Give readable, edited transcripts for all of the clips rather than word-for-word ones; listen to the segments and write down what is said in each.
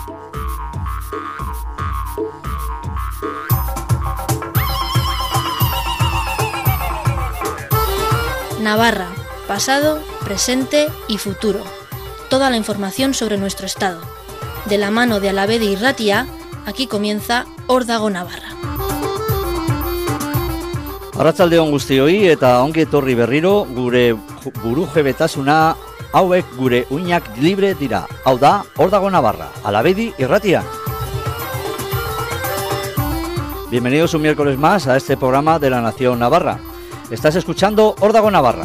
Navarra, pasado, presente y futuro. Toda la información sobre nuestro estado. De la mano de Alavedi Irratia, aquí comienza Órdago Navarra. Arratsaldeon guztioi eta ongi etorri berriro gure burujabetasuna hauek gure uinak libre dira. Hau da Órdago Navarra, Alavedi Irratia. Bienvenidos un miércoles más a este programa de la Nación Navarra. Estás escuchando Órdago Navarra.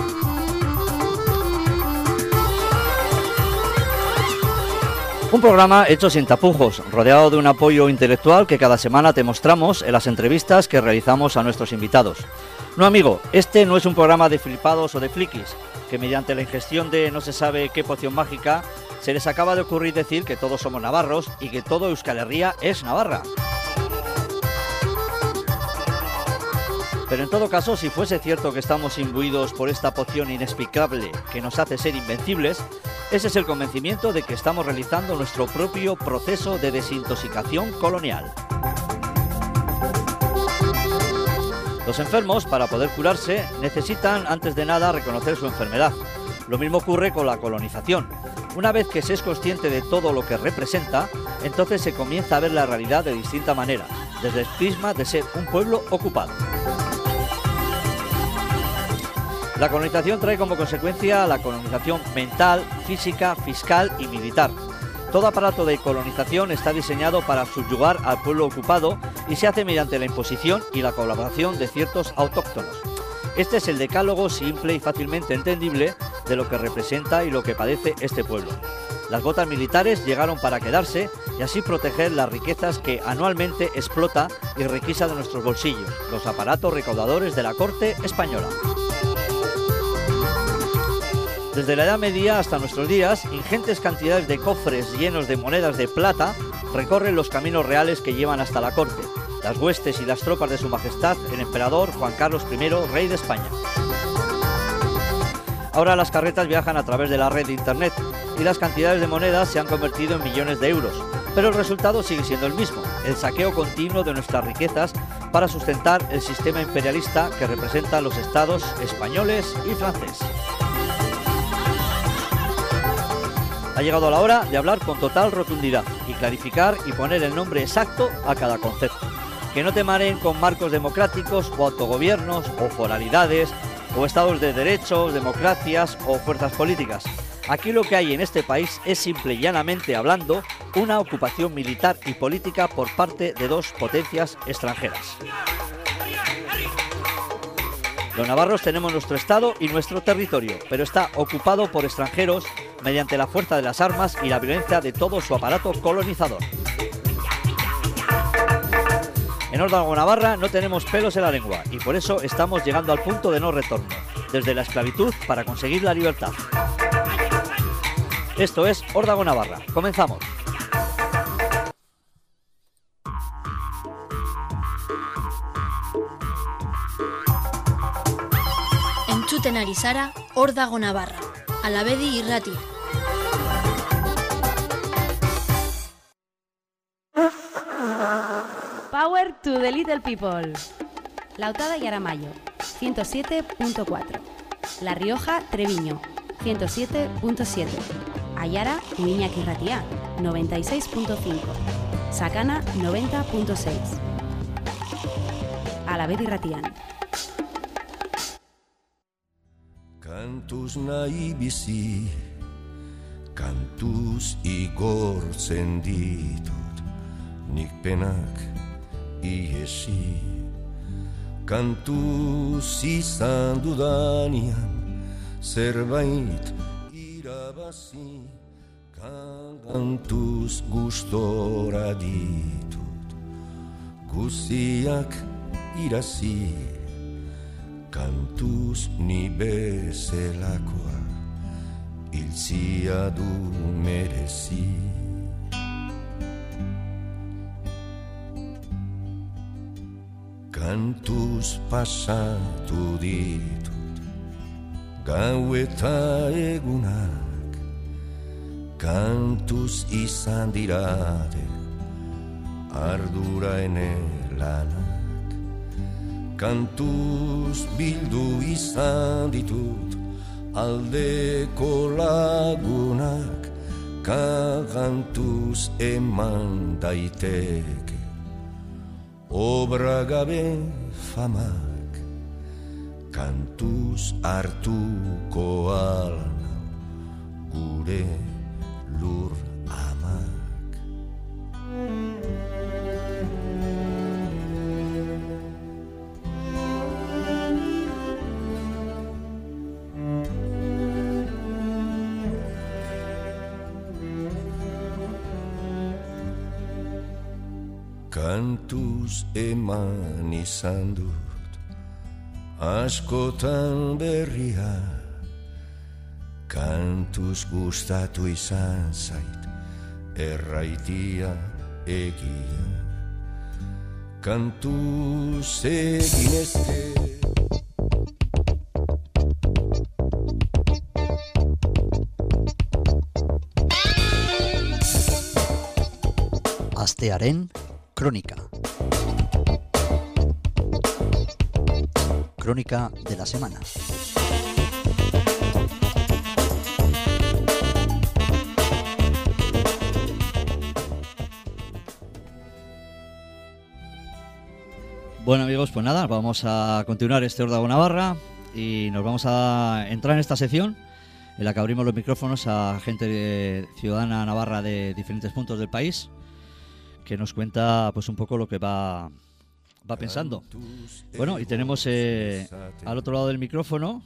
Un programa hecho sin tapujos, rodeado de un apoyo intelectual que cada semana te mostramos en las entrevistas que realizamos a nuestros invitados. No, amigo, este no es un programa de flipados o de frikis, que mediante la ingestión de no se sabe qué poción mágica se les acaba de ocurrir decir que todos somos navarros y que todo Euskal Herria es Navarra. Pero en todo caso, si fuese cierto que estamos imbuidos por esta poción inexplicable que nos hace ser invencibles, ese es el convencimiento de que estamos realizando nuestro propio proceso de desintoxicación colonial. Los enfermos, para poder curarse, necesitan antes de nada reconocer su enfermedad. Lo mismo ocurre con la colonización. Una vez que se es consciente de todo lo que representa, entonces se comienza a ver la realidad de distinta manera, desde el prisma de ser un pueblo ocupado. La colonización trae como consecuencia la colonización mental, física, fiscal y militar. Todo aparato de colonización está diseñado para subyugar al pueblo ocupado y se hace mediante la imposición y la colaboración de ciertos autóctonos. Este es el decálogo simple y fácilmente entendible de lo que representa y lo que padece este pueblo. Las botas militares llegaron para quedarse y así proteger las riquezas que anualmente explota y requisa de nuestros bolsillos, los aparatos recaudadores de la corte española. Desde la Edad Media hasta nuestros días, ingentes cantidades de cofres llenos de monedas de plata recorren los caminos reales que llevan hasta la corte, las huestes y las tropas de su majestad, el emperador Juan Carlos I, rey de España. Ahora las carretas viajan a través de la red de internet y las cantidades de monedas se han convertido en millones de euros, pero el resultado sigue siendo el mismo, el saqueo continuo de nuestras riquezas para sustentar el sistema imperialista que representan los estados españoles y francés. Ha llegado la hora de hablar con total rotundidad y clarificar y poner el nombre exacto a cada concepto. Que no te mareen con marcos democráticos o autogobiernos o foralidades o estados de derecho, democracias o fuerzas políticas. Aquí lo que hay en este país es simple y llanamente hablando una ocupación militar y política por parte de dos potencias extranjeras. Los navarros tenemos nuestro estado y nuestro territorio, pero está ocupado por extranjeros mediante la fuerza de las armas y la violencia de todo su aparato colonizador. En Órdago Navarra no tenemos pelos en la lengua y por eso estamos llegando al punto de no retorno, desde la esclavitud para conseguir la libertad. Esto es Órdago Navarra. Comenzamos. Entzuten ari zara Órdago Navarra, Alavedi Irratia. Power to the little people. Lautada y Aramayo, 107.4. La Rioja, Treviño, 107.7. Ayara, Iñaki Irratia, 96.5. Sakana, 90.6. Alavedi Irratian. Kantuz nahi bizi, kantuz igortzen ditut, nik penak ihesi. Kantuz izan dudanian, zerbait irabazi, kantuz gustora ditut, guztiak irazi. Kantuz ni bezelakoa hiltzia du merezi. Kantuz pasatu ditut gau eta egunak, kantuz izan dirate ardura ene lanak. Kantuz bildu izan ditut aldeko lagunak, kantuz eman daiteke obra gabe famak, kantuz hartuko alna gure lur amak. Kantuz eman izan dut askotan berria, kantuz gustatu izan zait erraitia egia, kantuz egin ezke. Astearen Crónica. Crónica de la semana. Bueno amigos, pues nada, vamos a continuar este Órdago Navarra y nos vamos a entrar en esta sección en la que abrimos los micrófonos a gente ciudadana navarra de diferentes puntos del país, que nos cuenta pues un poco lo que va pensando. Bueno, y tenemos al otro lado del micrófono.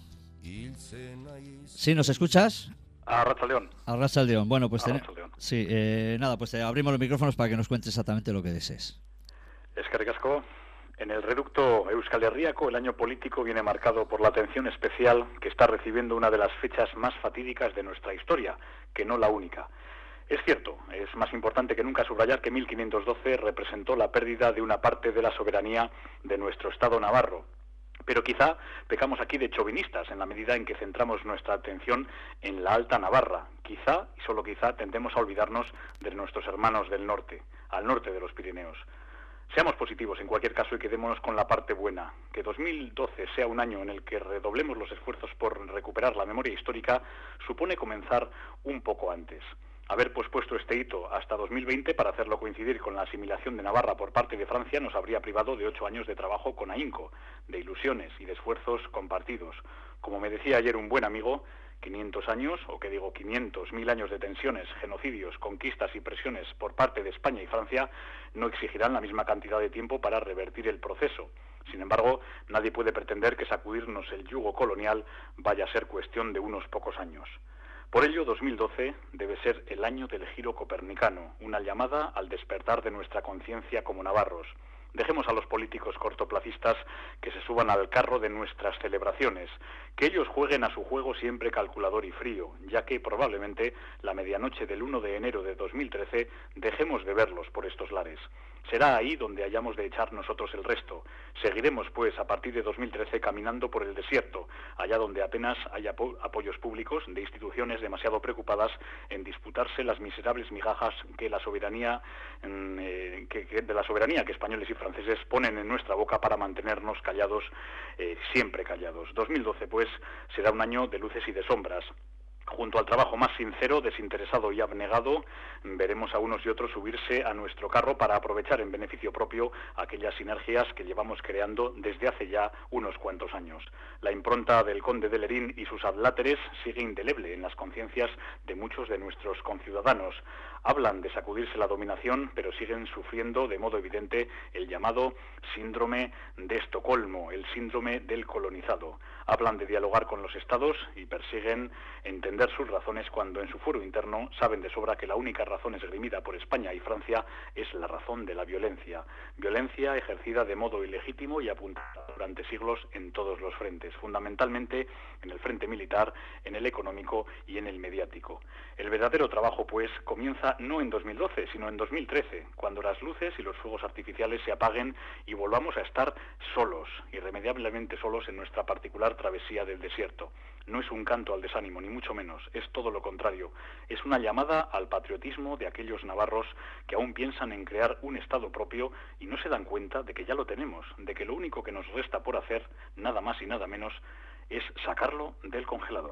¿Sí, nos escuchas? Arratsaldeon. Arratsaldeon. Bueno, pues sí, nada, pues abrimos los micrófonos para que nos cuentes exactamente lo que desees. Eskerrik asko. En el reducto Euskal Herriako el año político viene marcado por la atención especial que está recibiendo una de las fechas más fatídicas de nuestra historia, que no la única. Es cierto, es más importante que nunca subrayar que 1512 representó la pérdida de una parte de la soberanía de nuestro Estado navarro. Pero quizá pecamos aquí de chauvinistas en la medida en que centramos nuestra atención en la Alta Navarra. Quizá, y solo quizá, tendemos a olvidarnos de nuestros hermanos del norte, al norte de los Pirineos. Seamos positivos en cualquier caso y quedémonos con la parte buena. Que 2012 sea un año en el que redoblemos los esfuerzos por recuperar la memoria histórica supone comenzar un poco antes. Haber pospuesto este hito hasta 2020 para hacerlo coincidir con la asimilación de Navarra por parte de Francia nos habría privado de 8 años de trabajo con ahínco, de ilusiones y de esfuerzos compartidos. Como me decía ayer un buen amigo, 500 años, o que digo 500.000 años de tensiones, genocidios, conquistas y presiones por parte de España y Francia no exigirán la misma cantidad de tiempo para revertir el proceso. Sin embargo, nadie puede pretender que sacudirnos el yugo colonial vaya a ser cuestión de unos pocos años. Por ello, 2012 debe ser el año del giro copernicano, una llamada al despertar de nuestra conciencia como navarros. Dejemos a los políticos cortoplacistas que se suban al carro de nuestras celebraciones, que ellos jueguen a su juego siempre calculador y frío, ya que probablemente la medianoche del 1 de enero de 2013 dejemos de verlos por estos lares. Será ahí donde hayamos de echar nosotros el resto. Seguiremos, pues, a partir de 2013 caminando por el desierto, allá donde apenas hay apoyos públicos de instituciones demasiado preocupadas en disputarse las miserables migajas que la soberanía, de la soberanía que españoles y franceses ponen en nuestra boca para mantenernos callados, siempre callados. 2012, pues, será un año de luces y de sombras. Junto al trabajo más sincero, desinteresado y abnegado, veremos a unos y otros subirse a nuestro carro para aprovechar en beneficio propio aquellas sinergias que llevamos creando desde hace ya unos cuantos años. La impronta del conde de Lerín y sus adláteres sigue indeleble en las conciencias de muchos de nuestros conciudadanos. Hablan de sacudirse la dominación, pero siguen sufriendo de modo evidente el llamado síndrome de Estocolmo, el síndrome del colonizado. Hablan de dialogar con los estados y persiguen entender sus razones cuando en su fuero interno saben de sobra que la única razón esgrimida por España y Francia es la razón de la violencia. Violencia ejercida de modo ilegítimo y apuntada durante siglos en todos los frentes, fundamentalmente en el frente militar, en el económico y en el mediático. El verdadero trabajo, pues, comienza pasa no en 2012, sino en 2013, cuando las luces y los fuegos artificiales se apaguen y volvamos a estar solos, irremediablemente solos en nuestra particular travesía del desierto. No es un canto al desánimo, ni mucho menos, es todo lo contrario. Es una llamada al patriotismo de aquellos navarros que aún piensan en crear un Estado propio y no se dan cuenta de que ya lo tenemos, de que lo único que nos resta por hacer, nada más y nada menos, es sacarlo del congelador.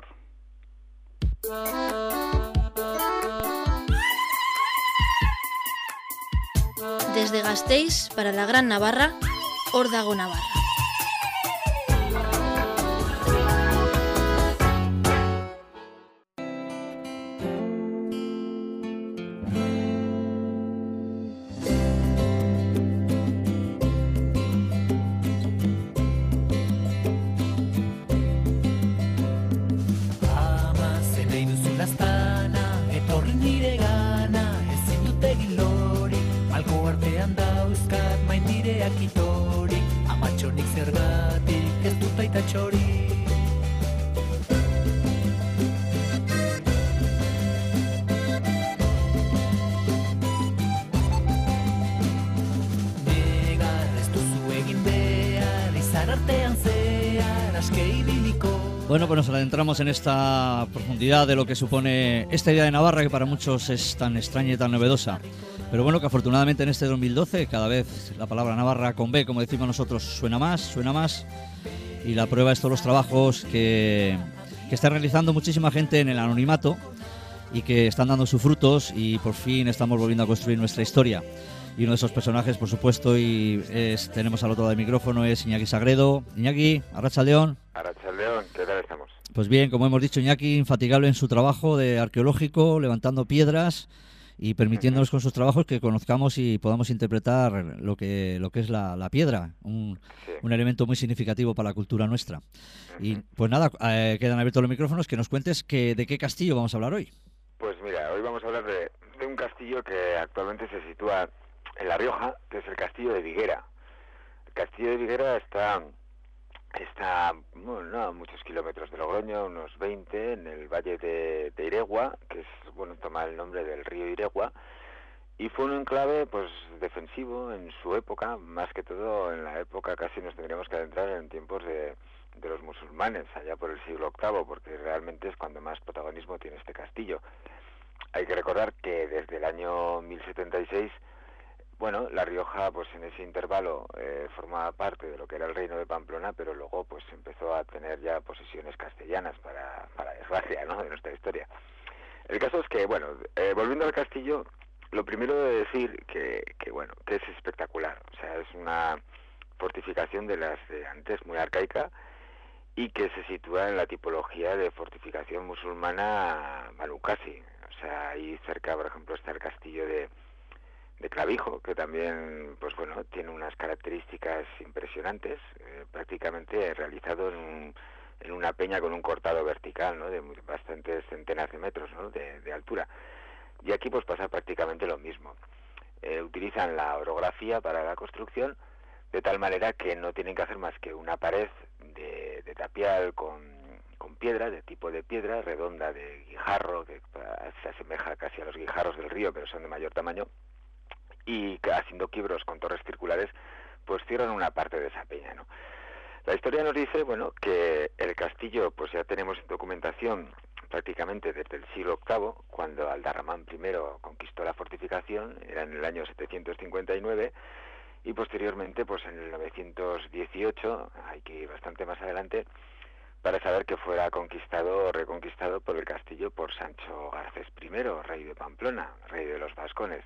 Desde Gasteiz para la Gran Navarra, Órdago Navarra. Bueno, pues nos adentramos en esta profundidad de lo que supone esta idea de Navarra, que para muchos es tan extraña y tan novedosa. Pero bueno, que afortunadamente en este 2012 cada vez la palabra Navarra con B, como decimos nosotros, suena más. Y la prueba es todos los trabajos que está realizando muchísima gente en el anonimato y que están dando sus frutos, y por fin estamos volviendo a construir nuestra historia. Y uno de esos personajes, por supuesto, tenemos al otro lado del micrófono, es Iñaki Sagredo. Iñaki, Arratsaldeon. Arratsaldeon, ¿qué tal estamos? Pues bien, como hemos dicho, Iñaki, infatigable en su trabajo de arqueológico, levantando piedras y permitiéndonos con sus trabajos que conozcamos y podamos interpretar lo que es la piedra, un elemento muy significativo para la cultura nuestra. Y pues nada, quedan abiertos los micrófonos, que nos cuentes de qué castillo vamos a hablar hoy. Pues mira, hoy vamos a hablar de un castillo que actualmente se sitúa en La Rioja, que es el castillo de Viguera. El castillo de Viguera está bueno, no a muchos kilómetros de Logroño, unos 20, en el valle de Iregua, que es, bueno, toma el nombre del río Iregua, y fue un enclave pues defensivo en su época, más que todo en la época, casi nos tendríamos que adentrar en tiempos de los musulmanes, allá por el siglo VIII, porque realmente es cuando más protagonismo tiene este castillo. Hay que recordar que desde el año 1076, bueno, La Rioja, pues en ese intervalo formaba parte de lo que era el reino de Pamplona, pero luego pues empezó a tener ya posesiones castellanas, para desgracia, ¿no?, de nuestra historia. El caso es que, bueno, volviendo al castillo, lo primero de decir que es espectacular. O sea, es una fortificación de las de antes, muy arcaica, y que se sitúa en la tipología de fortificación musulmana malucasi. O sea, ahí cerca, por ejemplo, está el castillo de Clavijo, que también, pues bueno, tiene unas características impresionantes, prácticamente realizado en una peña con un cortado vertical, ¿no?, de bastantes centenas de metros, ¿no?, de altura. Y aquí pues pasa prácticamente lo mismo. Utilizan la orografía para la construcción, de tal manera que no tienen que hacer más que una pared de tapial con piedra, de tipo de piedra, redonda, de guijarro, que se asemeja casi a los guijarros del río, pero son de mayor tamaño, y haciendo quiebros con torres circulares, pues cierran una parte de esa peña, ¿no? La historia nos dice, bueno, que el castillo, pues ya tenemos documentación prácticamente desde el siglo VIII, cuando Aldarramán I conquistó la fortificación, era en el año 759, y posteriormente, pues en el 918, hay que ir bastante más adelante, para saber que fuera conquistado o reconquistado por el castillo por Sancho Garcés I, rey de Pamplona, rey de los vascones.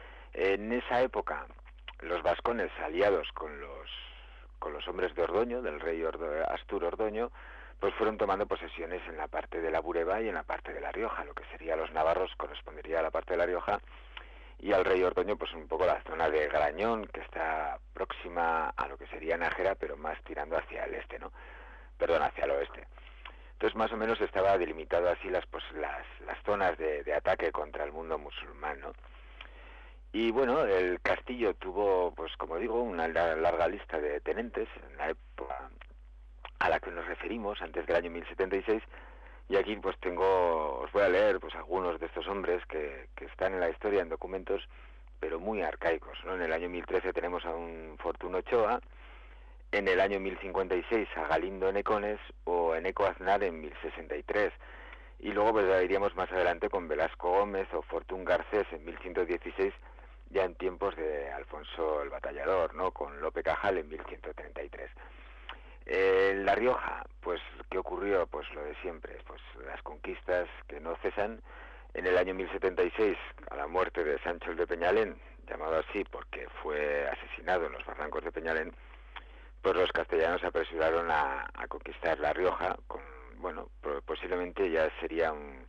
En esa época, los vascones, aliados con los hombres de Ordoño, del rey Astur Ordoño, pues fueron tomando posesiones en la parte de la Bureba y en la parte de La Rioja. Lo que sería los navarros correspondería a la parte de La Rioja, y al rey Ordoño pues un poco la zona de Grañón, que está próxima a lo que sería Nájera, pero más tirando hacia el este, ¿no? Perdón, hacia el oeste. Entonces más o menos estaba delimitado así las zonas de ataque contra el mundo musulmán, ¿no? Y bueno, el castillo tuvo, pues como digo, una larga lista de tenentes en la época a la que nos referimos, antes del año 1076, Y aquí pues os voy a leer pues algunos de estos hombres que están en la historia en documentos, pero muy arcaicos, ¿no? En el año 1013 tenemos a un Fortuno Ochoa, en el año 1056 a Galindo Enecones o Eneco Aznar en 1063. Y luego pues ya iríamos más adelante con Velasco Gómez o Fortún Garcés en 1116, ya en tiempos de Alfonso el Batallador, ¿no? Con Lope Cajal en 1133. La Rioja, pues, ¿qué ocurrió? Pues lo de siempre, pues las conquistas que no cesan. En el año 1076, a la muerte de Sancho el de Peñalén, llamado así porque fue asesinado en los barrancos de Peñalén, pues los castellanos se apresuraron a conquistar La Rioja, posiblemente ya sería un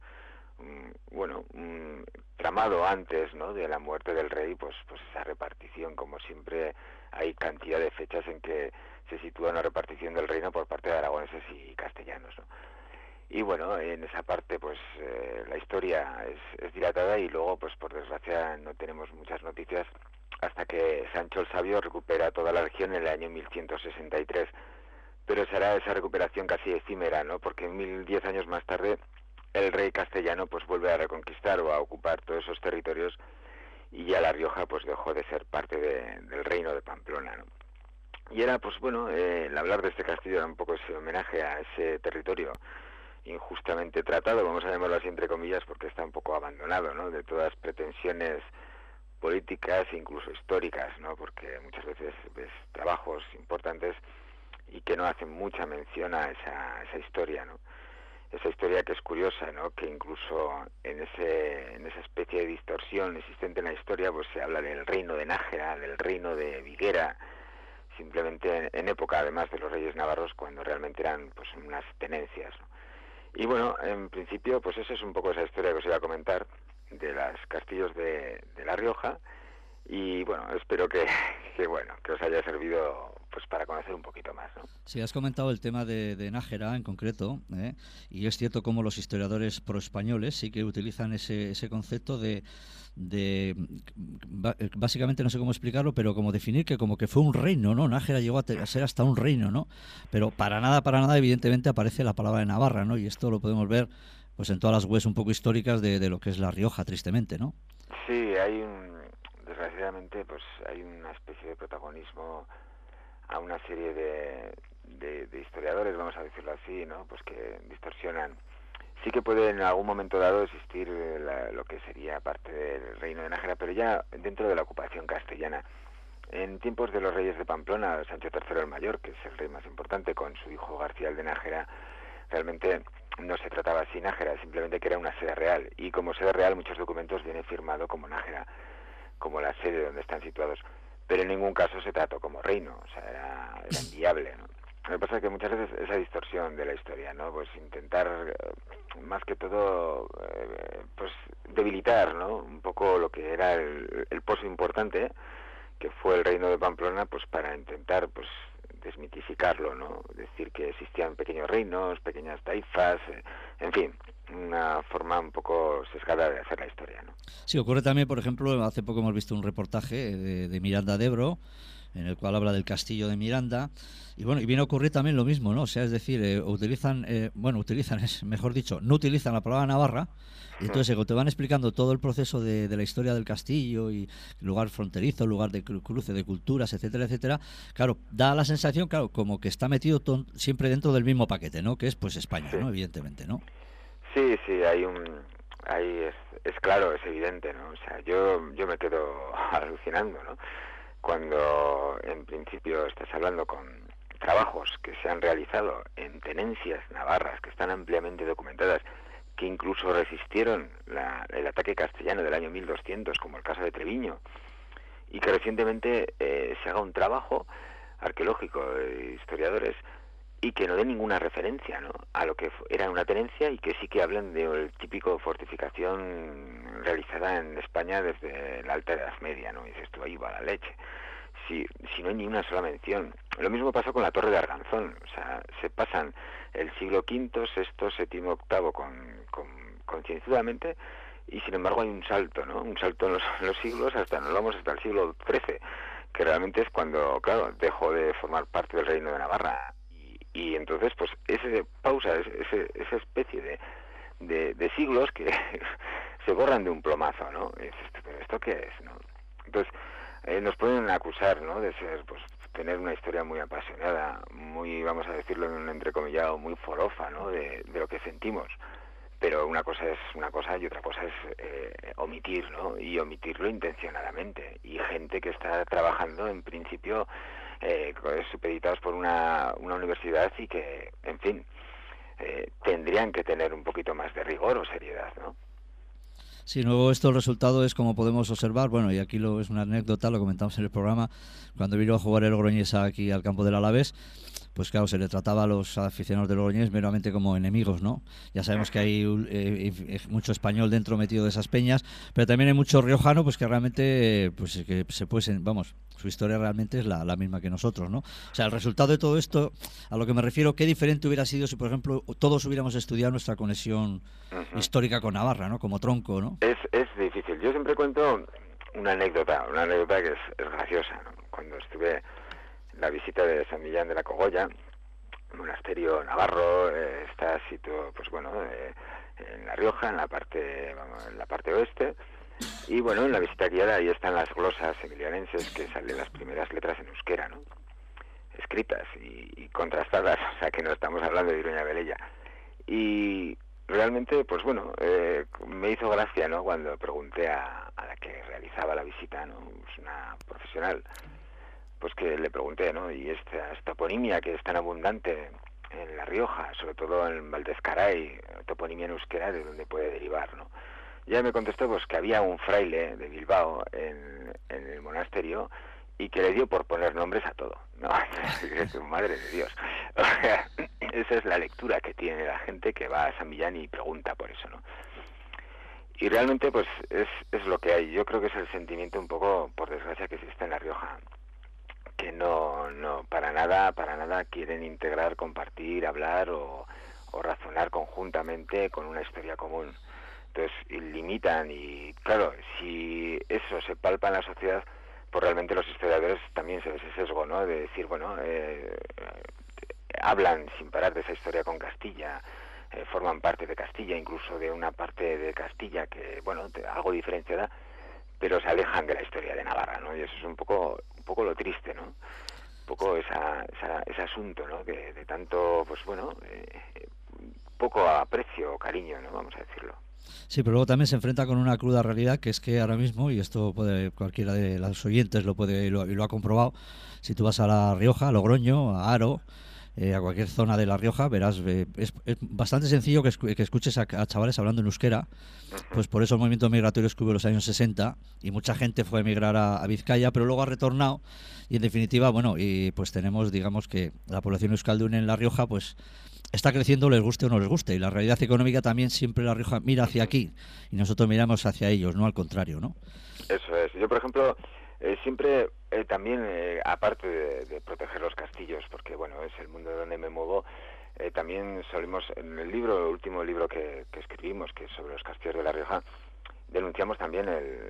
tramado antes, ¿no?, de la muerte del rey, pues esa repartición, como siempre hay cantidad de fechas en que se sitúa una repartición del reino por parte de aragoneses y castellanos, ¿no? Y bueno, en esa parte pues la historia es dilatada y luego pues por desgracia no tenemos muchas noticias hasta que Sancho el Sabio recupera toda la región en el año 1163, pero será esa recuperación casi efímera, ¿no? Porque 10 años más tarde el rey castellano pues vuelve a reconquistar o a ocupar todos esos territorios y ya La Rioja pues dejó de ser parte del reino de Pamplona, ¿no? Y era pues el hablar de este castillo era un poco ese homenaje a ese territorio injustamente tratado, vamos a llamarlo así entre comillas, porque está un poco abandonado, ¿no?, de todas pretensiones políticas e incluso históricas, ¿no?, porque muchas veces ves trabajos importantes y que no hacen mucha mención a esa historia, ¿no? Esa historia que es curiosa, ¿no?, que incluso en esa especie de distorsión existente en la historia, pues se habla del reino de Nájera, del reino de Viguera, simplemente en época además de los reyes navarros, cuando realmente eran pues unas tenencias, ¿no? Y bueno, en principio pues eso es un poco esa historia que os iba a comentar de los castillos de La Rioja, y bueno, espero que os haya servido pues para conocer un poquito más, ¿no? Sí, has comentado el tema de Nájera en concreto, y es cierto como los historiadores proespañoles sí que utilizan ese concepto de básicamente, no sé cómo explicarlo, pero como definir que como que fue un reino, ¿no? Nájera llegó a ser hasta un reino, ¿no? Pero para nada, evidentemente aparece la palabra de Navarra, ¿no? Y esto lo podemos ver pues en todas las webs un poco históricas de lo que es La Rioja, tristemente, ¿no? Sí, desgraciadamente, pues hay una especie de protagonismo a una serie de historiadores, vamos a decirlo así, ¿no?, pues que distorsionan. Sí que puede en algún momento dado existir lo que sería parte del reino de Nájera, pero ya dentro de la ocupación castellana. En tiempos de los reyes de Pamplona, Sancho III el Mayor, que es el rey más importante, con su hijo García el de Nájera, realmente no se trataba así Nájera, simplemente que era una sede real, y como sede real muchos documentos viene firmado como Nájera, como la sede donde están situados, pero en ningún caso se trató como reino, o sea, era inviable, ¿no? Lo que pasa es que muchas veces esa distorsión de la historia, ¿no?, pues intentar más que todo pues debilitar, ¿no?, un poco lo que era el pozo importante que fue el reino de Pamplona, pues para intentar pues desmitificarlo, ¿no?, decir que existían pequeños reinos, pequeñas taifas, en fin, una forma un poco sesgada de hacer la historia, ¿no? Sí, ocurre también, por ejemplo, hace poco hemos visto un reportaje de Miranda de Ebro, en el cual habla del castillo de Miranda, y bueno, y viene a ocurrir también lo mismo, ¿no? O sea, es decir, no utilizan la palabra Navarra, y entonces te van explicando todo el proceso de la historia del castillo, y lugar fronterizo, lugar de cruce de culturas, etcétera, etcétera. Claro, da la sensación, como que está metido siempre dentro del mismo paquete, ¿no?, que es pues España, sí, ¿no?, evidentemente, ¿no? Sí, es claro, es evidente, ¿no? O sea, yo me quedo alucinando, ¿no?, cuando en principio estás hablando con trabajos que se han realizado en tenencias navarras que están ampliamente documentadas, que incluso resistieron el ataque castellano del año 1200, como el caso de Treviño, y que recientemente se haga un trabajo arqueológico de historiadores y que no dé ninguna referencia, ¿no?, a lo que era una tenencia, y que sí que hablan de el típico fortificación realizada en España desde la Alta Edad Media, ¿no? Y dices tú, ahí va la leche. Si no hay ni una sola mención. Lo mismo pasó con la Torre de Arganzón, o sea, se pasan el siglo V, VI, VII, VIII concienzudamente, y sin embargo hay un salto, ¿no?, un salto en los siglos, nos vamos hasta el siglo XIII, que realmente es cuando, claro, dejó de formar parte del Reino de Navarra. Y entonces, pues, esa pausa, esa especie de siglos que se borran de un plomazo, ¿no? ¿Pero esto qué es, no? Entonces, nos pueden acusar, ¿no?, de ser, pues, tener una historia muy apasionada, muy, vamos a decirlo en un entrecomillado, muy forofa, ¿no?, de lo que sentimos. Pero una cosa es una cosa y otra cosa es omitir, ¿no? Y omitirlo intencionadamente. Y gente que está trabajando, en principio, supeditados por una universidad y que, en fin, tendrían que tener un poquito más de rigor o seriedad, ¿no? Sí, luego esto el resultado es como podemos observar, bueno, y aquí es una anécdota, lo comentamos en el programa, cuando vino a jugar el Logroñés aquí al campo del Alavés, pues claro, se le trataba a los aficionados del Logroñés meramente como enemigos, ¿no? Ya sabemos que hay mucho español dentro metido de esas peñas, pero también hay mucho riojano, pues que realmente, pues que se puede, vamos, su historia realmente es la misma que nosotros, ¿no? O sea, el resultado de todo esto, a lo que me refiero, qué diferente hubiera sido si, por ejemplo, todos hubiéramos estudiado nuestra conexión histórica con Navarra, ¿no? Como tronco, ¿no? Es difícil. Yo siempre cuento una anécdota que es graciosa, ¿no? Cuando estuve en la visita de San Millán de la Cogolla, monasterio navarro, está situado, pues bueno, en La Rioja, en la parte oeste. Y bueno, en la visita guiada ahí están las glosas emilianenses, que salen las primeras letras en euskera, ¿no? Escritas y contrastadas, o sea que no estamos hablando de Iruña Velella. Y realmente, pues bueno, me hizo gracia, ¿no?, cuando pregunté a la que realizaba la visita, ¿no?, pues una profesional, pues que le pregunté, ¿no?, y esta toponimia que es tan abundante en La Rioja, sobre todo en Valdezcaray, toponimia en euskera, ¿de dónde puede derivar, no? Ya me contestó pues que había un fraile de Bilbao en el monasterio y que le dio por poner nombres a todo, ¿no? Madre de Dios. O sea, esa es la lectura que tiene la gente que va a San Millán y pregunta por eso, ¿no? Y realmente pues es lo que hay. Yo creo que es el sentimiento un poco, por desgracia, que existe en La Rioja, que no para nada quieren integrar, compartir, hablar o razonar conjuntamente con una historia común. Entonces limitan, y claro, si eso se palpa en la sociedad, pues realmente los historiadores también se ve ese sesgo, ¿no?, de decir, bueno, hablan sin parar de esa historia con Castilla, forman parte de Castilla, incluso de una parte de Castilla que, bueno, algo diferenciada, pero se alejan de la historia de Navarra, ¿no? Y eso es un poco lo triste, ¿no? Un poco ese asunto, ¿no?, de tanto, pues bueno, poco aprecio o cariño, ¿no?, vamos a decirlo. Sí, pero luego también se enfrenta con una cruda realidad, que es que ahora mismo, y esto puede cualquiera de los oyentes y lo ha comprobado, si tú vas a La Rioja, a Logroño, a Haro, a cualquier zona de La Rioja, verás, es bastante sencillo que escuches a chavales hablando en euskera, pues por eso el movimiento migratorio que hubo en los años 60, y mucha gente fue a emigrar a Vizcaya, pero luego ha retornado, y en definitiva, bueno, y pues tenemos, digamos que la población euskaldun en La Rioja, pues está creciendo, les guste o no les guste, y la realidad económica también siempre La Rioja mira hacia aquí y nosotros miramos hacia ellos, no al contrario, ¿no? Eso es. Yo, por ejemplo, siempre también, aparte de proteger los castillos, porque bueno, es el mundo donde me muevo, también solimos, en el último libro que escribimos, que es sobre los castillos de La Rioja, denunciamos también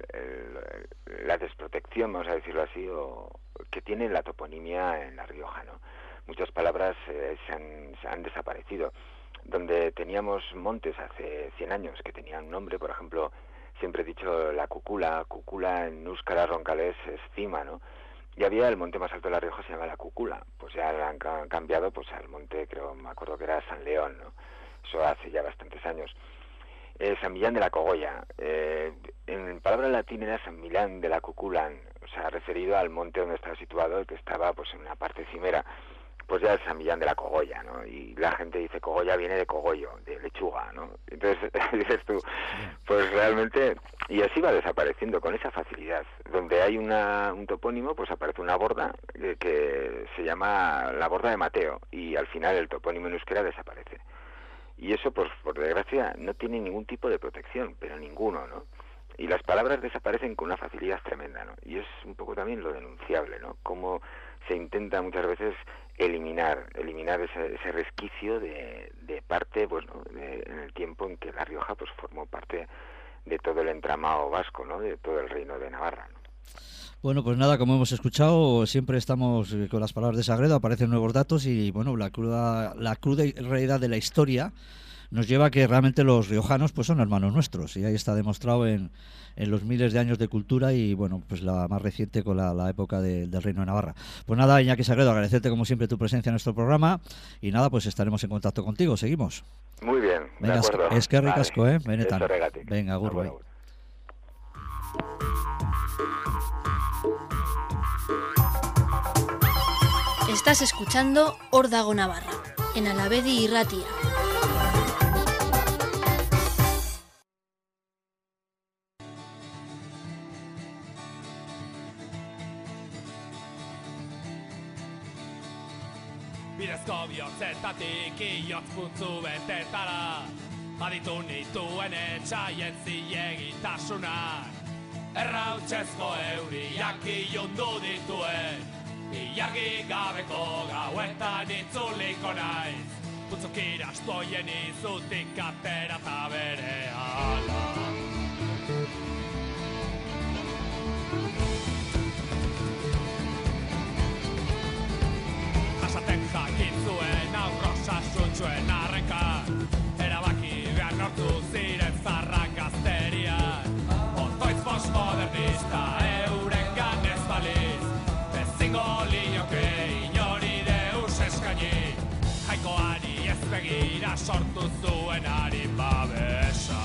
la desprotección, vamos a decirlo así, que tiene la toponimia en La Rioja, ¿no? Muchas palabras se han desaparecido. Donde teníamos montes hace 100 años que tenían un nombre, por ejemplo, siempre he dicho la Cucula en Euskara roncalés es cima, ¿no? Y había el monte más alto de La Rioja, se llama la Cucula, pues ya lo han cambiado pues al monte, me acuerdo que era San León, ¿no? Eso hace ya bastantes años. San Millán de la Cogolla, en palabra latina era San Millán de la Cuculan, o sea, referido al monte donde estaba situado, que estaba pues en una parte cimera. Pues ya es San Millán de la Cogolla, ¿no? Y la gente dice Cogolla viene de cogollo, de lechuga, ¿no? Entonces dices tú, pues realmente, y así va desapareciendo con esa facilidad. Donde hay un topónimo, pues aparece una borda que se llama la borda de Mateo, y al final el topónimo en euskera desaparece. Y eso, pues por desgracia, no tiene ningún tipo de protección, pero ninguno, ¿no? Y las palabras desaparecen con una facilidad tremenda, ¿no? Y es un poco también lo denunciable, ¿no? Cómo se intenta muchas veces eliminar ese resquicio de parte, pues, ¿no?, en el tiempo en que La Rioja pues formó parte de todo el entramado vasco, ¿no?, de todo el reino de Navarra, ¿no? Bueno, pues nada, como hemos escuchado, siempre estamos con las palabras de Sagredo, aparecen nuevos datos y bueno, la cruda realidad de la historia nos lleva a que realmente los riojanos pues son hermanos nuestros, y ahí está demostrado en los miles de años de cultura y bueno, pues la más reciente con la época del Reino de Navarra. Pues nada, Iñaki Sagredo, agradecerte como siempre tu presencia en nuestro programa y nada, pues estaremos en contacto contigo, seguimos. Muy bien, venga, de acuerdo. Es que ricasco, benetan. Venga, agur, bai. Estás escuchando Órdago Navarra, en Alavedi Irratia. Bidezko bihotzetatik iotz puntzu betetara, aditu nituen etxaien zilegitasunak. Errautzezko euriak ilundu dituen, ilargi gabeko gauetan itzuliko naiz. Putzuk irastoien izutik atera eta bere ala. Jasaten jakin zuen aurrosasuntxuen arrenka, erabaki behar nortu ziren zarrak gazterian. Otoitz postmodernista euren ganez baliz, ezingo lioke inori deus eskaini, jaikoari ez begira sortu zuen harin babesa.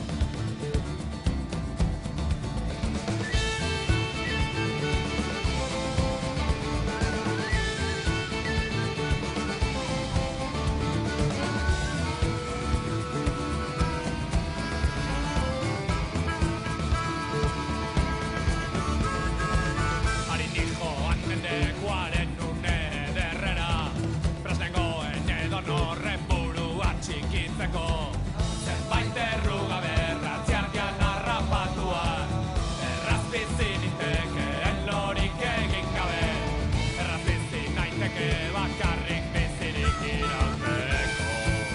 Zerbait erruga berratziardian harrapatuan, errazpizi nitekeen lorik egin gabe, errazpizi naiteke bakarrik bizirik irauteko.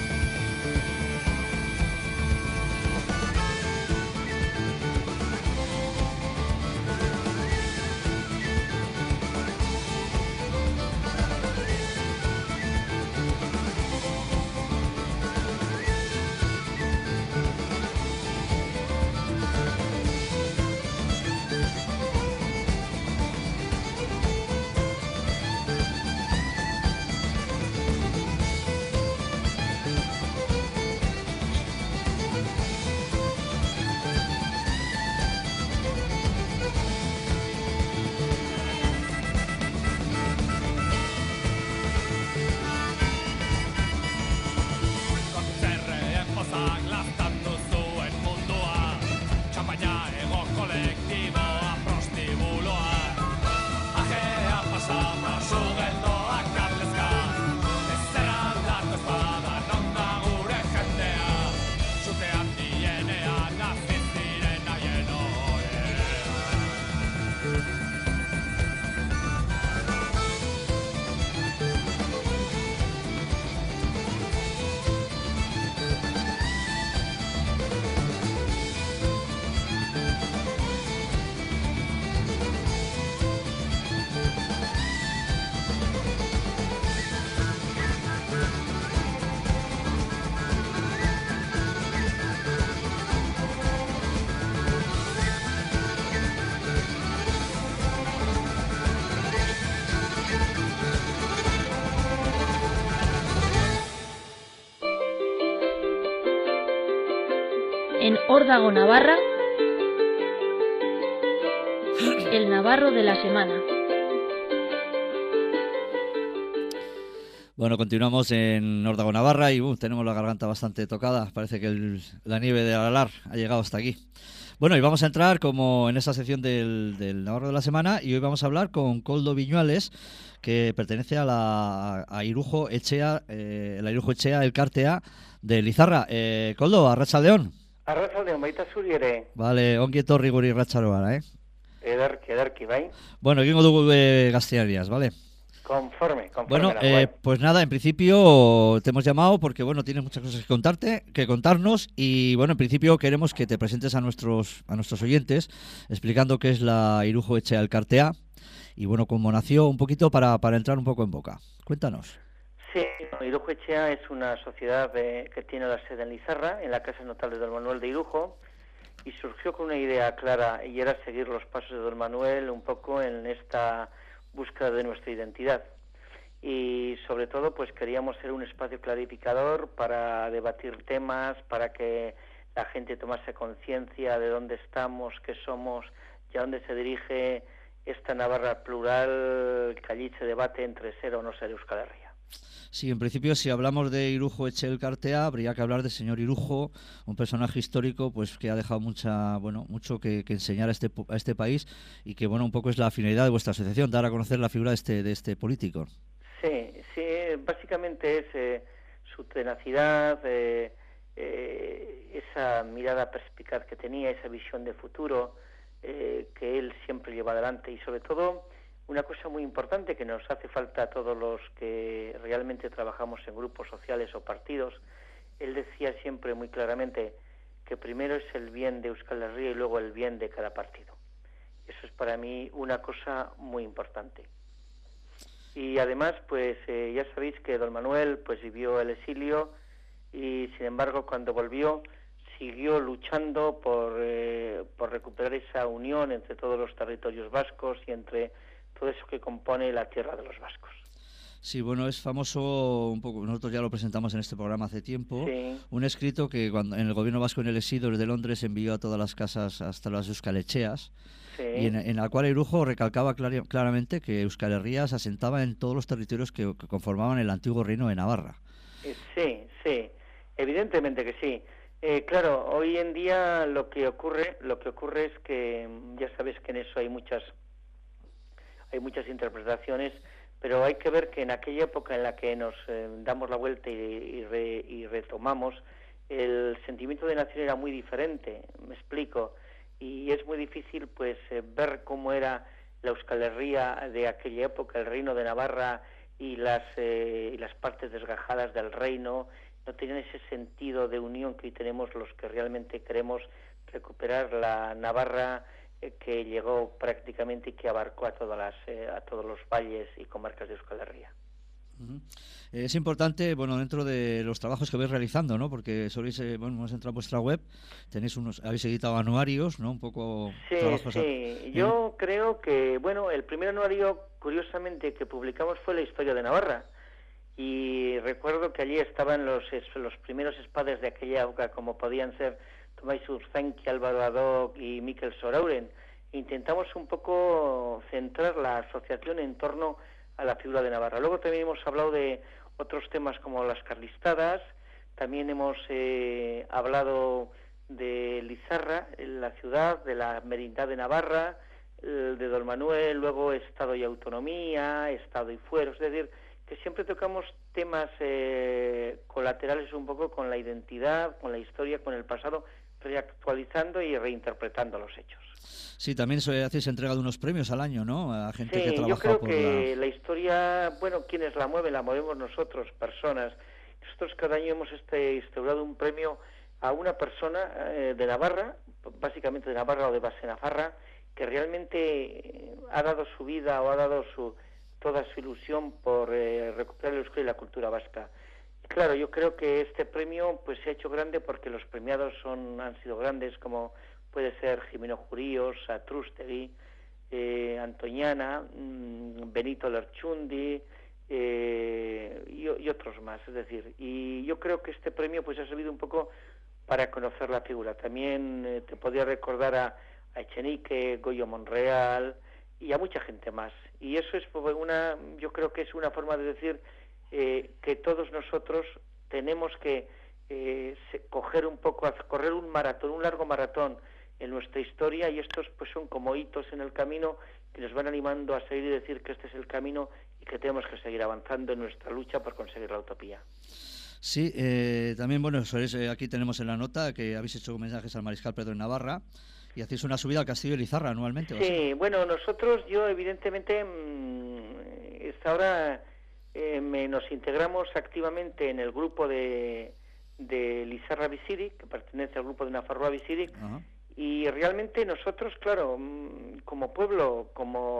En Órdago Navarra, el Navarro de la semana. Bueno, continuamos en Órdago Navarra y tenemos la garganta bastante tocada. Parece que la nieve de Aralar ha llegado hasta aquí. Bueno, y vamos a entrar como en esta sección del Navarro de la semana, y hoy vamos a hablar con Koldo Viñuales, que pertenece a Irujo Etxea, la Irujo Etxea Elkartea de Lizarra. Koldo, arratsaldeon. Arratsaldeon, baita zuri ere. Vale, ongi etorri guri irratsaroara, Ederki, bai. Bueno, egingo dugu gaztelaniaz, vale? Conforme. Bueno, Nahuel. pues nada, en principio te hemos llamado porque, bueno, tienes muchas cosas que contarnos y, bueno, en principio queremos que te presentes a nuestros oyentes explicando qué es la Irujo Etxea Elkartea y, bueno, cómo nació un poquito para entrar un poco en boca. Cuéntanos. Sí, Irujo Etxea es una sociedad que tiene la sede en Lizarra, en la Casa Notable de Don Manuel de Irujo, y surgió con una idea clara, y era seguir los pasos de Don Manuel un poco en esta búsqueda de nuestra identidad. Y sobre todo, pues queríamos ser un espacio clarificador para debatir temas, para que la gente tomase conciencia de dónde estamos, qué somos y a dónde se dirige esta Navarra plural que allí se debate entre ser o no ser Euskal Herria. Sí, en principio, si hablamos de Irujo Etxea Elkartea, habría que hablar del señor Irujo, un personaje histórico, pues que ha dejado mucho que enseñar a este país y que, bueno, un poco es la finalidad de vuestra asociación, dar a conocer la figura de este político. Sí, básicamente es su tenacidad, esa mirada perspicaz que tenía, esa visión de futuro que él siempre lleva adelante y sobre todo una cosa muy importante que nos hace falta a todos los que realmente trabajamos en grupos sociales o partidos. Él decía siempre muy claramente que primero es el bien de Euskal Herria y luego el bien de cada partido. Eso es para mí una cosa muy importante. Y además, pues ya sabéis que don Manuel pues vivió el exilio y sin embargo cuando volvió siguió luchando por recuperar esa unión entre todos los territorios vascos y entre todo eso que compone la tierra de los vascos. Sí, bueno, es famoso un poco, nosotros ya lo presentamos en este programa hace tiempo, sí. Un escrito que cuando en el gobierno vasco en el exilio desde Londres envió a todas las casas hasta las Euskal Etxeas, sí. Y en la cual Irujo recalcaba claramente que Euskal Herria se asentaba en todos los territorios que conformaban el antiguo reino de Navarra. Sí, evidentemente que sí. Claro, hoy en día lo que ocurre es que ya sabes que en eso hay muchas interpretaciones, pero hay que ver que en aquella época en la que nos damos la vuelta y retomamos, el sentimiento de nación era muy diferente, me explico, y es muy difícil pues ver cómo era la Euskal Herria de aquella época, el reino de Navarra y las partes desgajadas del reino, no tenían ese sentido de unión que hoy tenemos los que realmente queremos recuperar la Navarra que llegó prácticamente y que abarcó a todos los valles y comarcas de Euskal Herria. Es importante, bueno, dentro de los trabajos que vais realizando, ¿no? Porque soléis, hemos entrado a vuestra web, habéis editado anuarios, ¿no? Un poco trabajos. Sí. Yo creo que, bueno, el primer anuario, curiosamente, que publicamos fue la historia de Navarra. Y recuerdo que allí estaban los primeros espadres de aquella época, como podían ser Tomás Urzanqui, Álvaro Adoc y Miquel Sorauren. Intentamos un poco centrar la asociación en torno a la figura de Navarra. Luego también hemos hablado de otros temas como las carlistadas, también hemos hablado de Lizarra, la ciudad, de la merindad de Navarra, de don Manuel, luego Estado y autonomía, Estado y fuero, es decir, que siempre tocamos temas colaterales un poco con la identidad, con la historia, con el pasado, reactualizando y reinterpretando los hechos. Sí, también hacéis entrega de unos premios al año, ¿no? A gente que trabaja. Yo creo que la historia, bueno, quienes la mueven, la movemos nosotros, personas. Nosotros cada año hemos instaurado un premio a una persona de Navarra, básicamente de Navarra o de Basenafarra, que realmente ha dado su vida o ha dado toda su ilusión por recuperar el euskera y la cultura vasca. Claro, yo creo que este premio pues se ha hecho grande porque los premiados han sido grandes, como puede ser Jimeno Juríos, Satrústegui, Antoñana, Benito Lerchundi y otros más, es decir, y yo creo que este premio pues ha servido un poco para conocer la figura. También te podría recordar a Echenique, Goyo Monreal y a mucha gente más. Y eso es yo creo que es una forma de decir que todos nosotros tenemos que correr un maratón, un largo maratón en nuestra historia, y estos pues son como hitos en el camino que nos van animando a seguir y decir que este es el camino y que tenemos que seguir avanzando en nuestra lucha por conseguir la utopía. Sí, también, bueno, aquí tenemos en la nota que habéis hecho homenajes al mariscal Pedro de Navarra y hacéis una subida al Castillo de Lizarra anualmente. Sí, bueno, yo evidentemente ahora nos integramos activamente en el grupo de Lizarra Bizirik, que pertenece al grupo de Nafarroa Bizirik, y realmente nosotros, claro, como pueblo,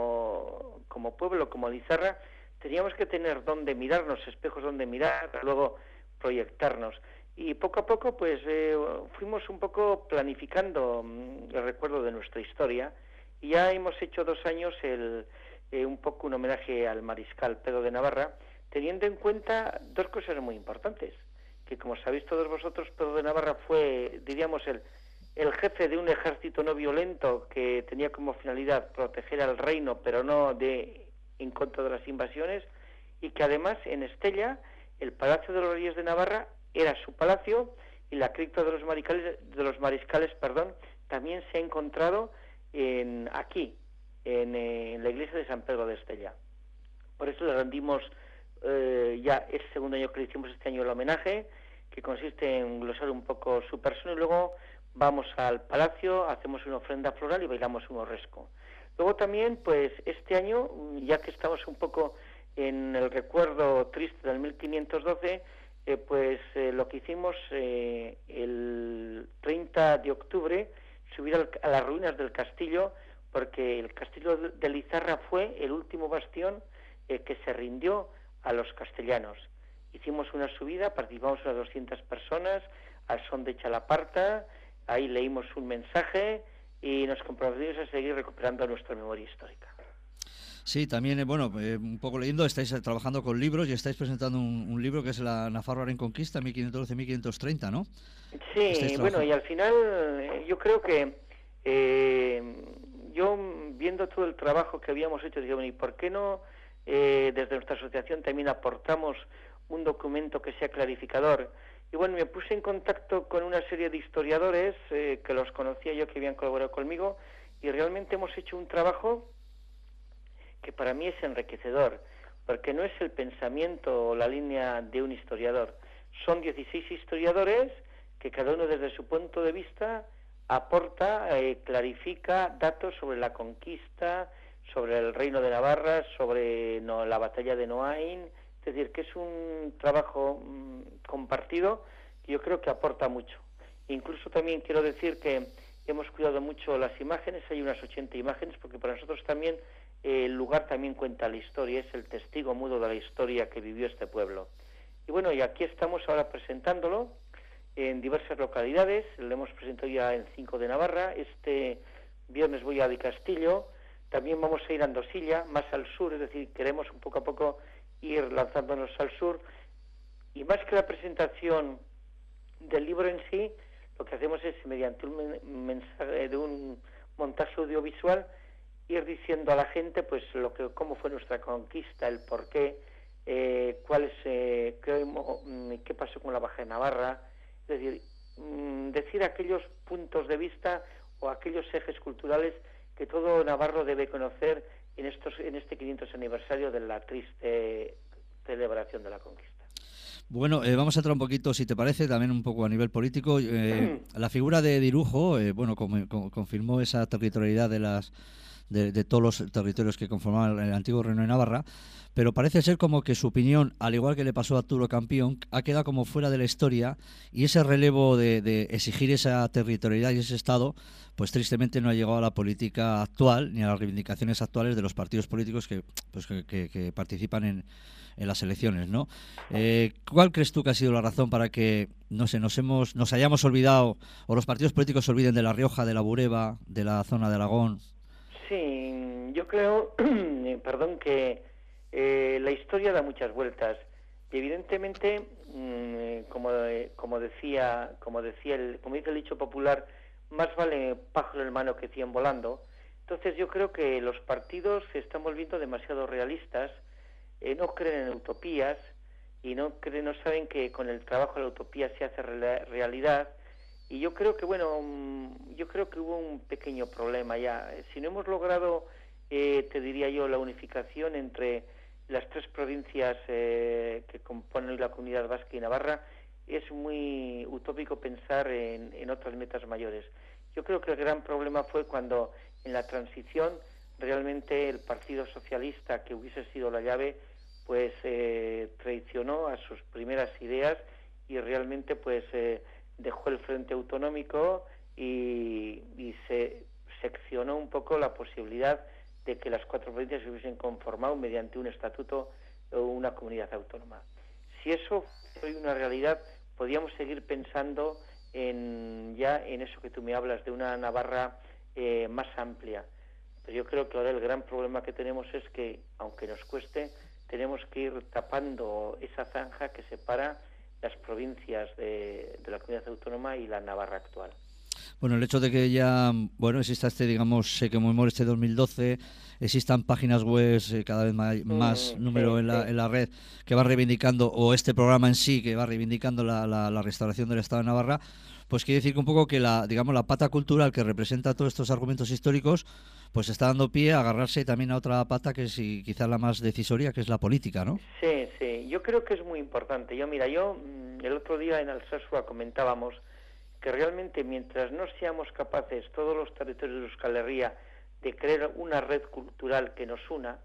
como Lizarra, teníamos que tener donde mirarnos, espejos donde mirar, luego proyectarnos. Y poco a poco, pues, fuimos un poco planificando el recuerdo de nuestra historia, y ya hemos hecho 2 años un poco un homenaje al mariscal Pedro de Navarra, teniendo en cuenta 2 cosas muy importantes, que como sabéis todos vosotros, Pedro de Navarra fue, diríamos, el jefe de un ejército no violento que tenía como finalidad proteger al reino, pero no en contra de las invasiones, y que además en Estella, el Palacio de los Reyes de Navarra era su palacio, y la cripta de los mariscales, también se ha encontrado aquí, en la iglesia de San Pedro de Estella. Por eso le rendimos, ya es el segundo año que le hicimos este año el homenaje, que consiste en glosar un poco su persona, y luego vamos al palacio, hacemos una ofrenda floral y bailamos un horresco. Luego también, pues este año, ya que estamos un poco en el recuerdo triste del 1512, lo que hicimos el 30 de octubre, subir a las ruinas del castillo, porque el castillo de Lizarra fue el último bastión que se rindió a los castellanos. Hicimos una subida, participamos unas 200 personas, al son de Chalaparta, ahí leímos un mensaje y nos comprometimos a seguir recuperando nuestra memoria histórica. Sí, también, un poco leyendo, estáis trabajando con libros y estáis presentando un libro que es la Nafarroa en Conquista, 1512-1530, ¿no? Sí, bueno, y al final yo creo que yo viendo todo el trabajo que habíamos hecho, digo, ¿y por qué no desde nuestra asociación también aportamos un documento que sea clarificador? Y bueno, me puse en contacto con una serie de historiadores que los conocía yo, que habían colaborado conmigo, y realmente hemos hecho un trabajo que para mí es enriquecedor, porque no es el pensamiento o la línea de un historiador. Son 16 historiadores que cada uno desde su punto de vista aporta, clarifica datos sobre la conquista, sobre el reino de Navarra, sobre la batalla de Noain. Es decir, que es un trabajo compartido que yo creo que aporta mucho. Incluso también quiero decir que hemos cuidado mucho las imágenes, hay unas 80 imágenes, porque para nosotros también el lugar también cuenta la historia, es el testigo mudo de la historia que vivió este pueblo. Y bueno, y aquí estamos ahora presentándolo en diversas localidades, lo hemos presentado ya en 5 de Navarra, este viernes voy a Di Castillo, también vamos a ir a Andosilla, más al sur, es decir, queremos un poco a poco ir lanzándonos al sur, y más que la presentación del libro en sí, lo que hacemos es, mediante un mensaje de un montaje audiovisual, ir diciendo a la gente pues cómo fue nuestra conquista, el porqué, qué pasó con la Baja de Navarra, es decir, decir aquellos puntos de vista o aquellos ejes culturales que todo navarro debe conocer en este 500 aniversario de la triste celebración de la conquista. Bueno, vamos a entrar un poquito, si te parece, también un poco a nivel político. La figura de Dirujo, confirmó esa territorialidad de todos los territorios que conformaban el antiguo Reino de Navarra, pero parece ser como que su opinión, al igual que le pasó a Arturo Campión, ha quedado como fuera de la historia, y ese relevo de exigir esa territorialidad y ese Estado, pues tristemente no ha llegado a la política actual ni a las reivindicaciones actuales de los partidos políticos que participan en las elecciones, ¿no? ¿Cuál crees tú que ha sido la razón para que, no sé, nos hayamos olvidado, o los partidos políticos se olviden de La Rioja, de la Bureba, de la zona de Aragón? Sí, yo creo, que la historia da muchas vueltas, y evidentemente, como dice el dicho popular, más vale pájaro en mano que 100 volando. Entonces yo creo que los partidos se están volviendo demasiado realistas, no creen en utopías, y no saben que con el trabajo la utopía se hace realidad. Y yo creo que hubo un pequeño problema ya. Si no hemos logrado, te diría yo, la unificación entre las 3 provincias que componen la Comunidad Vasca y Navarra, es muy utópico pensar en otras metas mayores. Yo creo que el gran problema fue cuando en la transición realmente el Partido Socialista, que hubiese sido la llave, pues traicionó a sus primeras ideas y realmente pues dejó el Frente Autonómico y se seccionó un poco la posibilidad de que las 4 provincias se hubiesen conformado mediante un estatuto o una comunidad autónoma. Si eso fue una realidad, podíamos seguir pensando en eso que tú me hablas, de una Navarra más amplia. Pero yo creo que ahora el gran problema que tenemos es que, aunque nos cueste, tenemos que ir tapando esa zanja que separa las provincias de la comunidad autónoma y la Navarra actual. Bueno, el hecho de que ya, exista que conmemore este 2012, existan páginas web cada vez más número en la red que va reivindicando, o este programa en sí que va reivindicando la restauración del Estado de Navarra, pues quiere decir que un poco que la pata cultural que representa todos estos argumentos históricos, pues está dando pie a agarrarse también a otra pata que es quizás la más decisoria, que es la política, ¿no? Sí, yo creo que es muy importante. Yo el otro día en Alsasua comentábamos que realmente mientras no seamos capaces, todos los territorios de Euskal Herria, de crear una red cultural que nos una,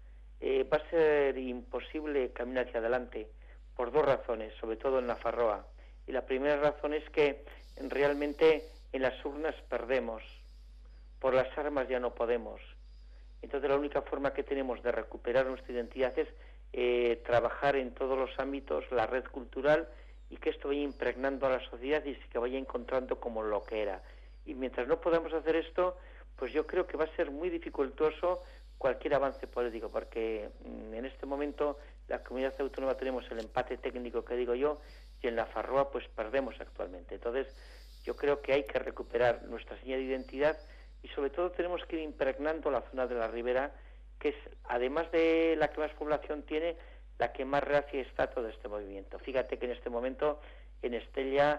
va a ser imposible caminar hacia adelante, por 2 razones, sobre todo en Nafarroa. Y la primera razón es que realmente en las urnas perdemos, por las armas ya no podemos. Entonces la única forma que tenemos de recuperar nuestra identidad es trabajar en todos los ámbitos la red cultural, y que esto vaya impregnando a la sociedad y que vaya encontrando como lo que era. Y mientras no podamos hacer esto, pues yo creo que va a ser muy dificultoso cualquier avance político, porque en este momento la comunidad autónoma tenemos el empate técnico que digo yo, y en la Nafarroa pues perdemos actualmente. Entonces yo creo que hay que recuperar nuestra señal de identidad y sobre todo tenemos que ir impregnando la zona de la Ribera, que es, además de la que más población tiene, la que más reacia está todo este movimiento. Fíjate que en este momento en Estella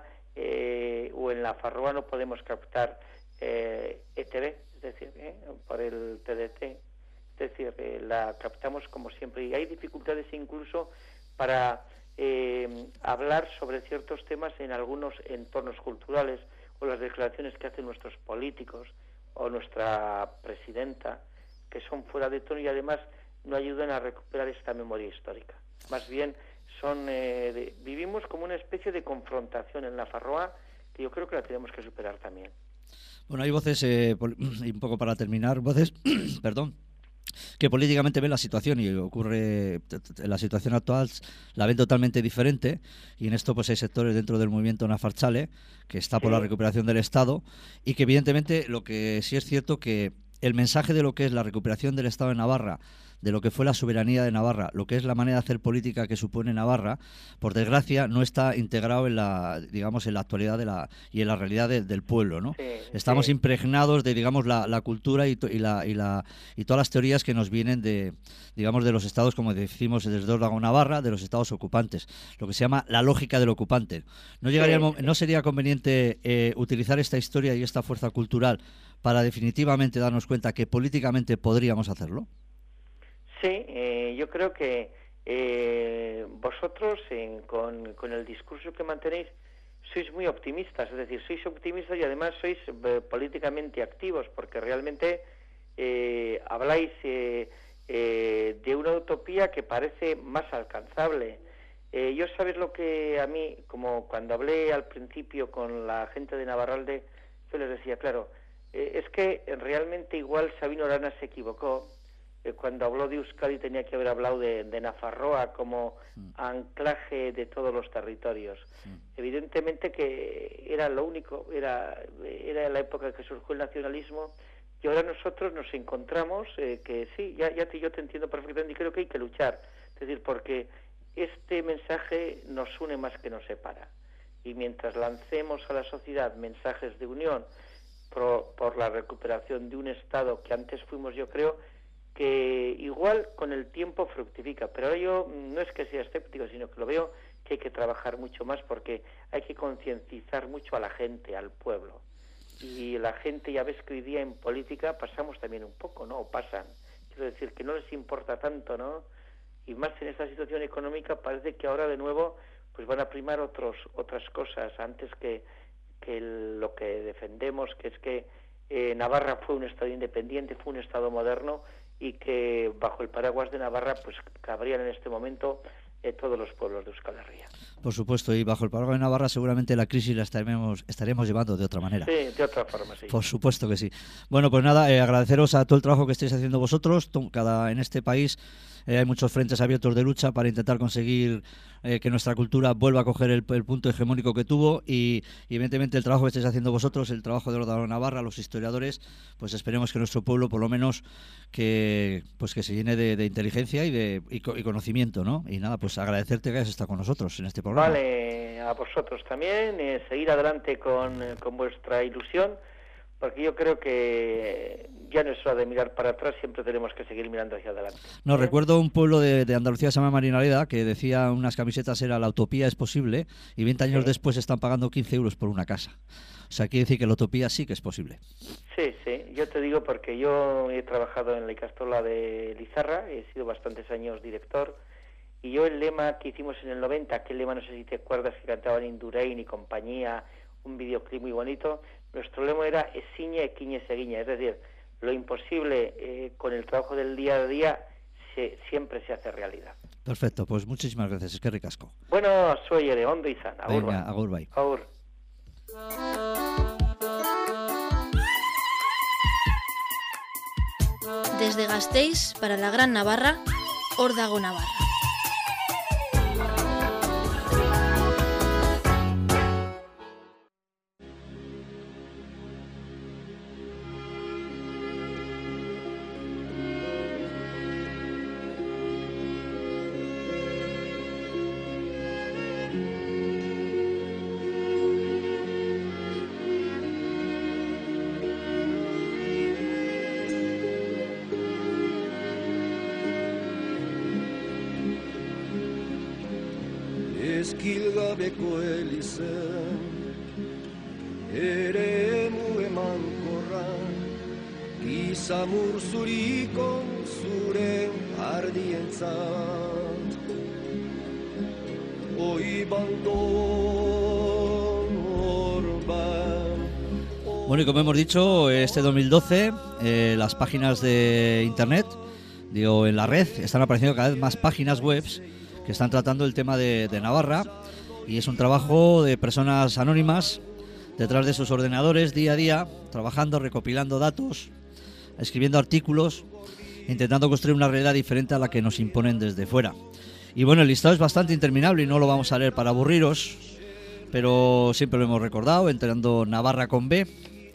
o en la Nafarroa no podemos captar ETV, es decir, por el TDT, es decir, la captamos como siempre, y hay dificultades incluso para hablar sobre ciertos temas en algunos entornos culturales, o las declaraciones que hacen nuestros políticos o nuestra presidenta, que son fuera de tono y además no ayudan a recuperar esta memoria histórica. Más bien vivimos como una especie de confrontación en la Nafarroa, que yo creo que la tenemos que superar también. Bueno, hay voces, y un poco para terminar, perdón, que políticamente ven la situación, y ocurre la situación actual, la ven totalmente diferente, y en esto pues hay sectores dentro del movimiento Nafarchale que está por la recuperación del Estado, y que evidentemente lo que sí es cierto que el mensaje de lo que es la recuperación del Estado de Navarra, de lo que fue la soberanía de Navarra, lo que es la manera de hacer política que supone Navarra, por desgracia no está integrado en la actualidad y en la realidad del pueblo, ¿no? Estamos impregnados de, la cultura y todas las teorías que nos vienen de los estados, como decimos desde Órdago Navarra, de los estados ocupantes, lo que se llama la lógica del ocupante. ¿No sería conveniente utilizar esta historia y esta fuerza cultural para definitivamente darnos cuenta que políticamente podríamos hacerlo? Sí, yo creo que vosotros con el discurso que mantenéis sois muy optimistas, es decir, sois optimistas y además sois políticamente activos, porque realmente habláis de una utopía que parece más alcanzable. Yo sabes lo que a mí, como cuando hablé al principio con la gente de Navarralde, yo les decía, claro, es que realmente igual Sabino Arana se equivocó. Cuando habló de Euskadi tenía que haber hablado de Nafarroa como anclaje de todos los territorios. Evidentemente que era lo único, era la época en que surgió el nacionalismo, y ahora nosotros nos encontramos que sí, yo te entiendo perfectamente, y creo que hay que luchar, es decir, porque este mensaje nos une más que nos separa, y mientras lancemos a la sociedad mensajes de unión por la recuperación de un Estado que antes fuimos, yo creo que igual con el tiempo fructifica, pero ahora yo no es que sea escéptico, sino que lo veo que hay que trabajar mucho más, porque hay que concienciar mucho a la gente, al pueblo, y la gente, ya ves que hoy día en política pasamos también un poco, ¿no? O pasan, quiero decir que no les importa tanto, ¿no? Y más en esta situación económica parece que ahora de nuevo pues van a primar otras cosas antes que lo que defendemos, que es que Navarra fue un estado independiente, fue un estado moderno, y que bajo el paraguas de Navarra pues cabrían en este momento todos los pueblos de Euskal Herria. Por supuesto, y bajo el paraguas de Navarra seguramente la crisis la estaremos llevando de otra manera. Sí, de otra forma, sí. Por supuesto que sí. Bueno, pues nada, agradeceros a todo el trabajo que estáis haciendo vosotros. En este país hay muchos frentes abiertos de lucha para intentar conseguir que nuestra cultura vuelva a coger el punto hegemónico que tuvo, y evidentemente el trabajo que estáis haciendo vosotros, el trabajo de Ordago Navarra, los historiadores, pues esperemos que nuestro pueblo por lo menos que se llene de inteligencia y conocimiento, ¿no? Y nada, pues agradecerte que hayas estado con nosotros en este programa. Vale, a vosotros también, seguir adelante con vuestra ilusión, porque yo creo que ya no es hora de mirar para atrás, siempre tenemos que seguir mirando hacia adelante. No, recuerdo un pueblo de Andalucía, se llama Marinaleda, que decía unas camisetas, era "la utopía es posible", y 20 años después están pagando 15 euros por una casa. O sea, quiere decir que la utopía sí que es posible. Sí, yo te digo porque yo he trabajado en la Ikastola de Lizarra, he sido bastantes años director, y yo el lema que hicimos en el 90, aquel lema, no sé si te acuerdas, que cantaban Indurain y compañía, un videoclip muy bonito, nuestro lema era "esiña equiñe seguiña", es decir, lo imposible con el trabajo del día a día siempre se hace realidad. Perfecto, pues muchísimas gracias, es que ricasco. Bueno, soy ere, ondo izan, agur. Venga, agur bai. Agur. Desde Gasteiz para la Gran Navarra, Ordago Navarra. Eskilgabeko elizen eremu emankorra gizamur zuriko zure ardientzat oi Bueno, y como hemos dicho, este 2012 las páginas de internet, en la red, están apareciendo cada vez más páginas web que están tratando el tema de Navarra, y es un trabajo de personas anónimas detrás de sus ordenadores día a día, trabajando, recopilando datos, escribiendo artículos, intentando construir una realidad diferente a la que nos imponen desde fuera. Y bueno, el listado es bastante interminable y no lo vamos a leer para aburriros, pero siempre lo hemos recordado, entrando Navarra con B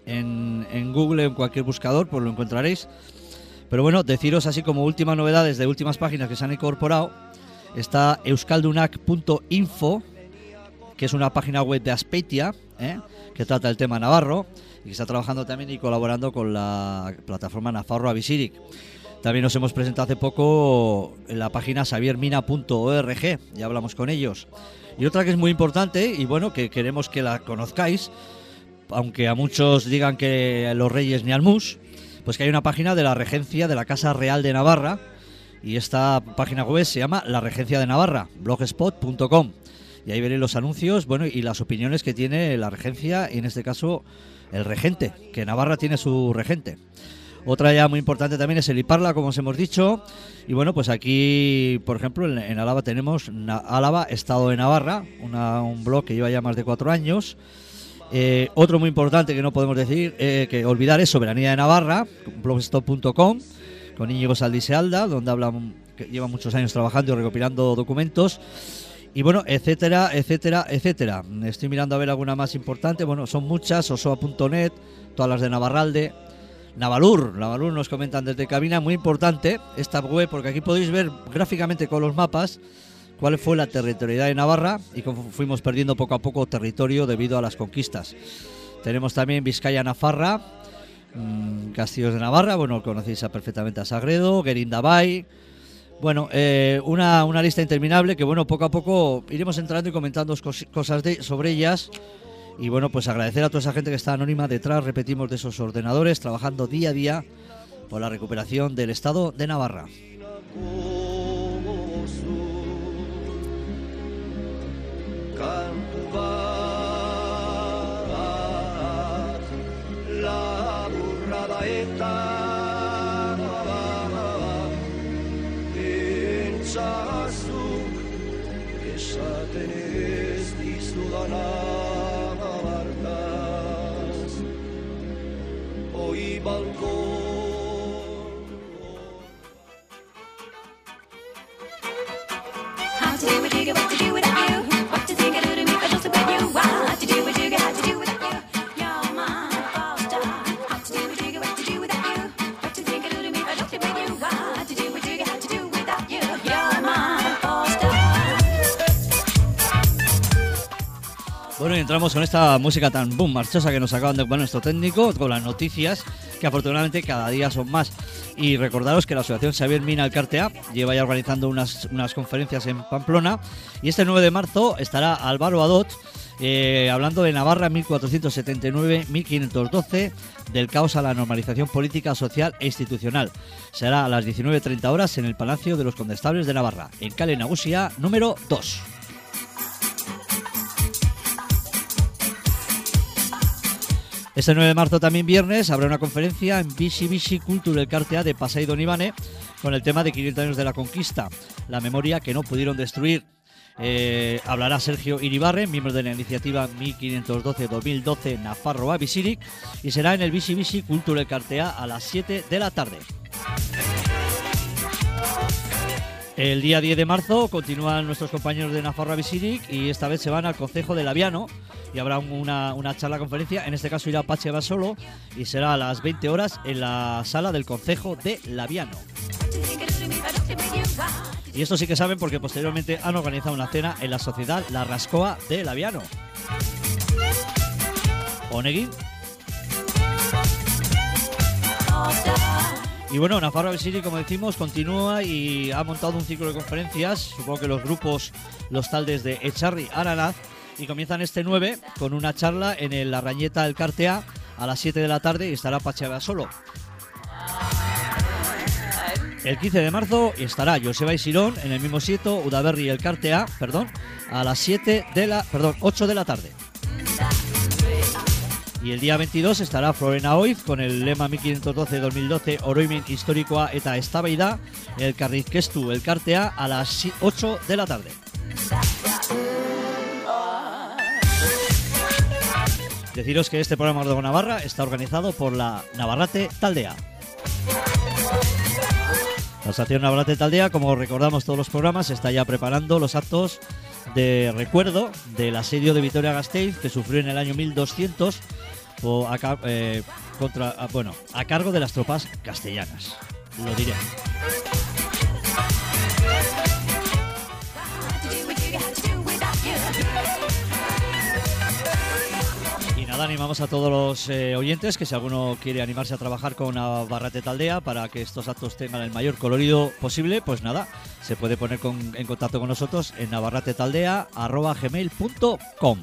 en Google, en cualquier buscador, pues lo encontraréis. Pero bueno, deciros así como últimas novedades de últimas páginas que se han incorporado. Está euskaldunak.info, que es una página web de Azpeitia, que trata el tema navarro, y que está trabajando también y colaborando con la plataforma Nafarroa Bizirik. También nos hemos presentado hace poco en la página xaviermina.org, ya hablamos con ellos. Y otra que es muy importante, y bueno, que queremos que la conozcáis, aunque a muchos digan que los reyes ni al mus, pues que hay una página de la Regencia de la Casa Real de Navarra, y esta página web se llama La Regencia de Navarra, blogspot.com, y ahí veréis los anuncios, bueno, y las opiniones que tiene la regencia, y en este caso el regente, que Navarra tiene su regente. Otra ya muy importante también es el Iparla, como os hemos dicho, y bueno, pues aquí, por ejemplo, en Álava tenemos Álava, Estado de Navarra, un blog que lleva ya más de 4 años. Otro muy importante que no podemos decir, que olvidar, es Soberanía de Navarra, blogspot.com, con Íñigo Saldisealda, donde que lleva muchos años trabajando y recopilando documentos, y bueno, etcétera, etcétera, etcétera. Estoy mirando a ver alguna más importante, bueno, son muchas, osoa.net, todas las de Navarralde, Navalur nos comentan desde cabina, muy importante esta web, porque aquí podéis ver gráficamente con los mapas cuál fue la territorialidad de Navarra y cómo fuimos perdiendo poco a poco territorio debido a las conquistas. Tenemos también Vizcaya Nafarra, Castillos de Navarra, bueno, conocéis perfectamente a Sagredo, Gerindabay, bueno, una lista interminable que bueno, poco a poco iremos entrando y comentando cosas sobre ellas. Y bueno, pues agradecer a toda esa gente que está anónima detrás, repetimos, de esos ordenadores, trabajando día a día por la recuperación del Estado de Navarra. Kantu bat laburbildu baten ez dizudanak abartaz, oi balkon. Bueno, y entramos con esta música tan boom, marchosa que nos acaban de poner nuestro técnico, con las noticias que afortunadamente cada día son más. Y recordaros que la Asociación Xavier Mina Elkartea lleva ya organizando unas conferencias en Pamplona, y este 9 de marzo estará Álvaro Adot hablando de Navarra 1479-1512, del caos a la normalización política, social e institucional. Será a las 19:30 horas en el Palacio de los Condestables de Navarra, en Kale Nagusia número 2. Este 9 de marzo, también viernes, habrá una conferencia en Bici Cultura Elkartea de Pasai Donibane con el tema de 500 años de la conquista, la memoria que no pudieron destruir. Hablará Sergio Iribarren, miembro de la iniciativa 1512-2012 Nafarroa Bizirik, y será en el Bici Cultura Elkartea a las 7 de la tarde. El día 10 de marzo continúan nuestros compañeros de Nafarroa Bizirik y esta vez se van al concejo de Labiano y habrá una charla-conferencia. En este caso irá Pache Basolo y será a las 20 horas en la sala del concejo de Labiano. Y esto sí que saben porque posteriormente han organizado una cena en la sociedad La Rascoa de Labiano. Onegui. Y bueno, Nafarroa Bizirik, como decimos, continúa y ha montado un ciclo de conferencias, supongo que los grupos, los taldes de Echarri Aranaz, y comienzan este 9 con una charla en la Rañeta Elkartea a las 7 de la tarde y estará Pache Basolo. El 15 de marzo estará Joseba Isirón en el mismo sitio, Udaberri Elkartea, a las 8 de la tarde. Y el día 22 estará Florena Oiz con el lema 1512-2012 Oroimen Historikoa eta Eztabaida el Carrizkestu Elkartea a las 8 de la tarde. Deciros que este programa de Navarra está organizado por la Navarrate Taldea. La Asociación Navarrate Taldea, como recordamos todos los programas, está ya preparando los actos de recuerdo del asedio de Vitoria-Gasteiz que sufrió en el año 1200 a cargo de las tropas castellanas. Lo diré. Y nada, animamos a todos los oyentes que si alguno quiere animarse a trabajar con Navarrate Taldea para que estos actos tengan el mayor colorido posible, pues nada, se puede poner en contacto con nosotros en navarratetaldea@gmail.com.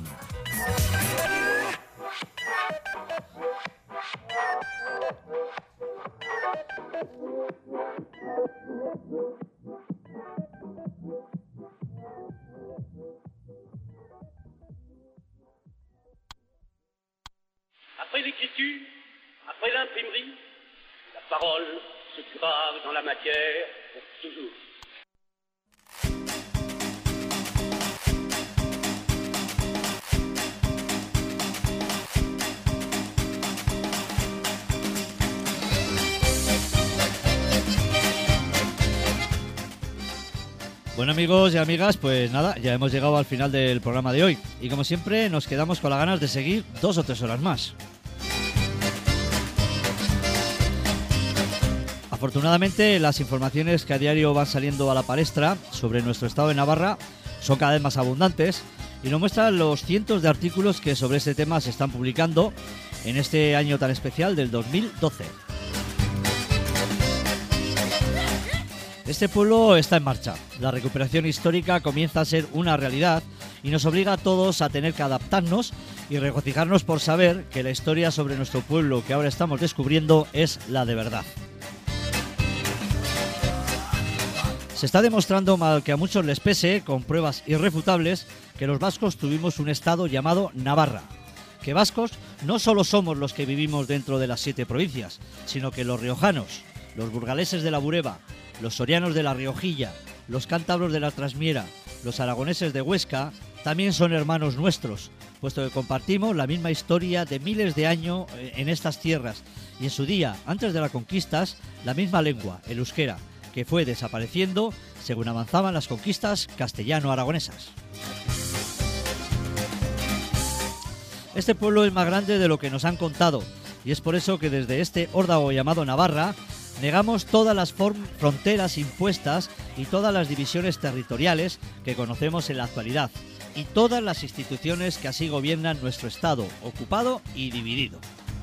Après l'écriture, après l'imprimerie, la parole se grave dans la matière pour toujours. Bueno, amigos y amigas, pues nada, ya hemos llegado al final del programa de hoy y como siempre nos quedamos con las ganas de seguir 2 o 3 horas más. Afortunadamente, las informaciones que a diario van saliendo a la palestra sobre nuestro estado de Navarra son cada vez más abundantes y nos muestran los cientos de artículos que sobre este tema se están publicando en este año tan especial del 2012. Este pueblo está en marcha. La recuperación histórica comienza a ser una realidad y nos obliga a todos a tener que adaptarnos y regocijarnos por saber que la historia sobre nuestro pueblo que ahora estamos descubriendo es la de verdad. Se está demostrando, mal que a muchos les pese, con pruebas irrefutables, que los vascos tuvimos un estado llamado Navarra. Que vascos no solo somos los que vivimos dentro de las 7 provincias, sino que los riojanos, los burgaleses de la Bureba, los sorianos de la Riojilla, los cántabros de la Trasmiera, los aragoneses de Huesca, también son hermanos nuestros, puesto que compartimos la misma historia de miles de años en estas tierras y en su día, antes de las conquistas, la misma lengua, el euskera, que fue desapareciendo según avanzaban las conquistas castellano-aragonesas. Este pueblo es más grande de lo que nos han contado y es por eso que desde este órdago llamado Navarra negamos todas las fronteras impuestas y todas las divisiones territoriales que conocemos en la actualidad y todas las instituciones que así gobiernan nuestro Estado, ocupado y dividido.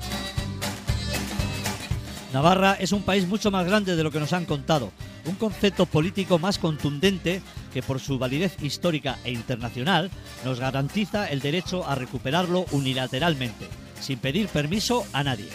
Navarra es un país mucho más grande de lo que nos han contado, un concepto político más contundente que por su validez histórica e internacional nos garantiza el derecho a recuperarlo unilateralmente, sin pedir permiso a nadie.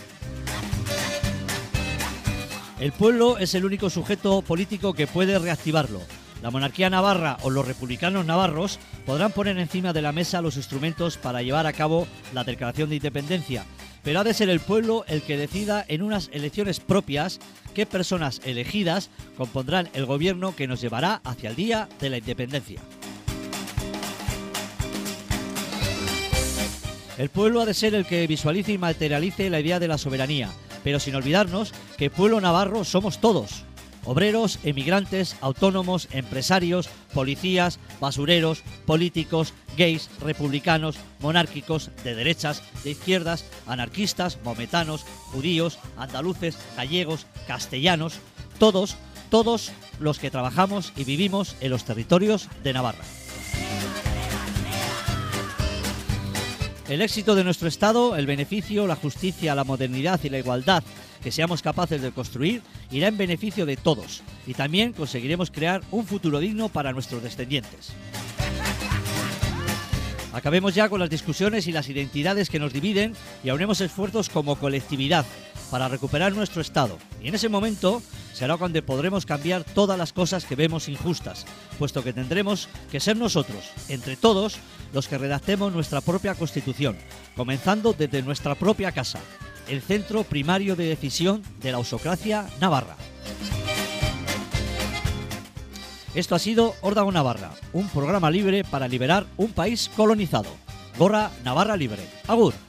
El pueblo es el único sujeto político que puede reactivarlo. La monarquía navarra o los republicanos navarros podrán poner encima de la mesa los instrumentos para llevar a cabo la declaración de independencia, pero ha de ser el pueblo el que decida en unas elecciones propias qué personas elegidas compondrán el gobierno que nos llevará hacia el día de la independencia. El pueblo ha de ser el que visualice y materialice la idea de la soberanía, pero sin olvidarnos que el pueblo navarro somos todos: obreros, emigrantes, autónomos, empresarios, policías, basureros, políticos, gays, republicanos, monárquicos, de derechas, de izquierdas, anarquistas, maometanos, judíos, andaluces, gallegos, castellanos, todos los que trabajamos y vivimos en los territorios de Navarra. El éxito de nuestro Estado, el beneficio, la justicia, la modernidad y la igualdad que seamos capaces de construir irá en beneficio de todos y también conseguiremos crear un futuro digno para nuestros descendientes. Acabemos ya con las discusiones y las identidades que nos dividen y aunemos esfuerzos como colectividad para recuperar nuestro Estado. Y en ese momento será cuando podremos cambiar todas las cosas que vemos injustas, puesto que tendremos que ser nosotros, entre todos, los que redactemos nuestra propia Constitución, comenzando desde nuestra propia casa, el centro primario de decisión de la ausocracia navarra. Esto ha sido Órdago Navarra, un programa libre para liberar un país colonizado. Gorra Navarra Libre. Agur.